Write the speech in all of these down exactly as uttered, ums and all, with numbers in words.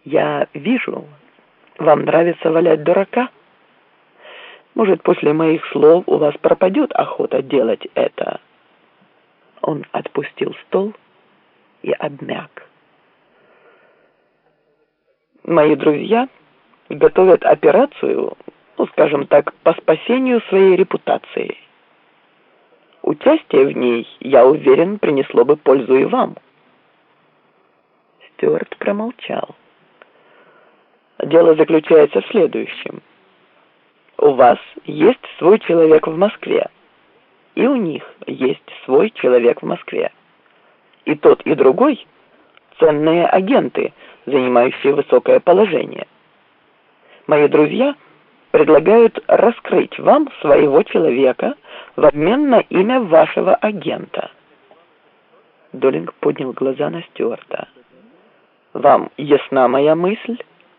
Я вижу, вам нравится валять дурака. Может, после моих слов у вас пропадет охота делать это?» Он отпустил стол и обмяк. «Мои друзья готовят операцию, ну, скажем так, по спасению своей репутации. Участие в ней, я уверен, принесло бы пользу и вам». Стюарт промолчал. «Дело заключается в следующем. У вас есть свой человек в Москве, и у них есть свой человек в Москве. И тот, и другой — ценные агенты, занимающие высокое положение. Мои друзья предлагают раскрыть вам своего человека в обмен на имя вашего агента». Доллинг поднял глаза на Стюарта. «Вам ясна моя мысль?»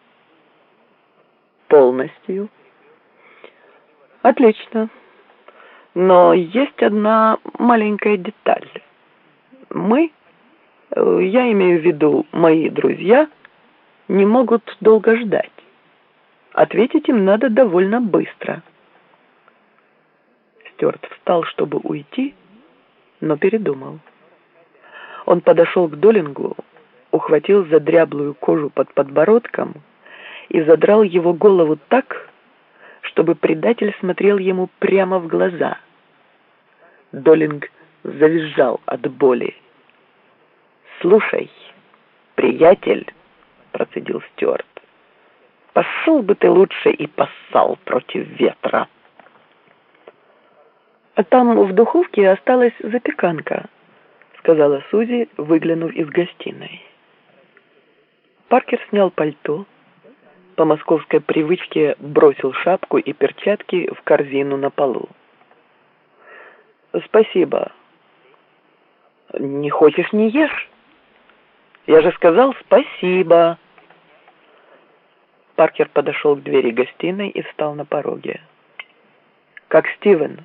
«Полностью». «Отлично. Но есть одна маленькая деталь. Мы, я имею в виду мои друзья, не могут долго ждать. Ответить им надо довольно быстро». Стюарт встал, чтобы уйти, но передумал. Он подошел к Доллингу, ухватил за дряблую кожу под подбородком и задрал его голову так, чтобы предатель смотрел ему прямо в глаза. Доллинг завизжал от боли. «Слушай, приятель», — процедил Стюарт, — «пошел бы ты лучше и поссал против ветра». «А там в духовке осталась запеканка», — сказала Сузи, выглянув из гостиной. Паркер снял пальто, по московской привычке бросил шапку и перчатки в корзину на полу. «Спасибо». «Не хочешь — не ешь. Я же сказал спасибо». Паркер подошел к двери гостиной и встал на пороге. «Как Стивен?»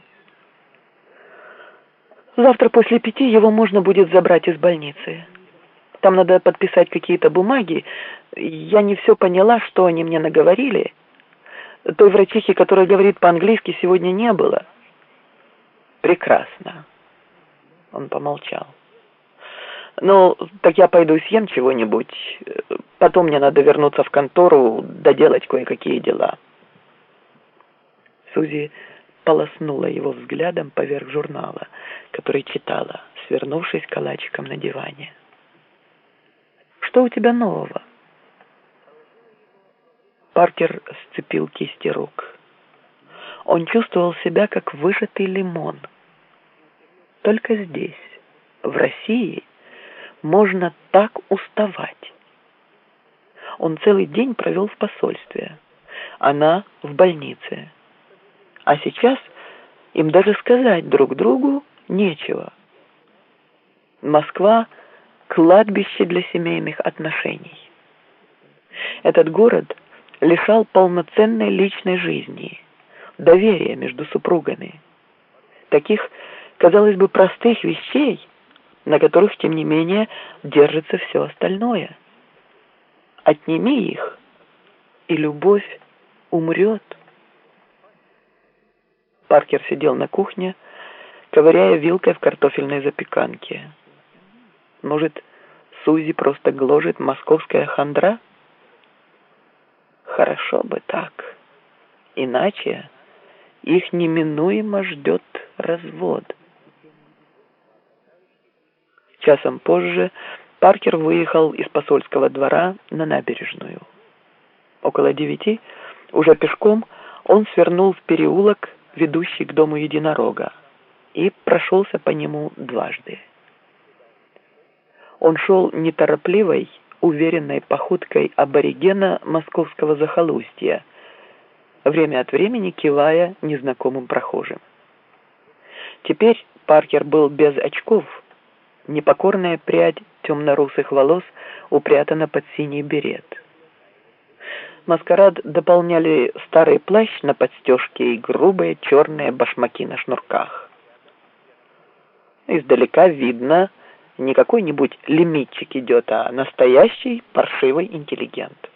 «Завтра после пяти его можно будет забрать из больницы. Там надо подписать какие-то бумаги. Я не все поняла, что они мне наговорили. Той врачихи, которая говорит по-английски, сегодня не было». «Прекрасно». Он помолчал. «Ну, так я пойду съем чего-нибудь. Потом мне надо вернуться в контору, доделать кое-какие дела». Сузи полоснула его взглядом поверх журнала, который читала, свернувшись калачиком на диване. «Что у тебя нового?» Паркер сцепил кисти рук. Он чувствовал себя как выжатый лимон. Только здесь, в России, можно так уставать. Он целый день провел в посольстве, она в больнице. А сейчас им даже сказать друг другу нечего. Москва — кладбище для семейных отношений. Этот город лишал полноценной личной жизни, доверия между супругами. Таких, казалось бы, простых вещей, на которых, тем не менее, держится все остальное. Отними их, и любовь умрет. Паркер сидел на кухне, ковыряя вилкой в картофельной запеканке. Может, Сузи просто гложет московская хандра? Хорошо бы так. Иначе их неминуемо ждет развод. Часом позже Паркер выехал из посольского двора на набережную. Около девяти, уже пешком, он свернул в переулок, ведущий к дому единорога, и прошелся по нему дважды. Он шел неторопливой, уверенной походкой аборигена московского захолустья, время от времени кивая незнакомым прохожим. Теперь Паркер был без очков, непокорная прядь темно-русых волос упрятана под синий берет. Маскарад дополняли старый плащ на подстежке и грубые черные башмаки на шнурках. Издалека видно, не какой-нибудь лимитчик идет, а настоящий паршивый интеллигент.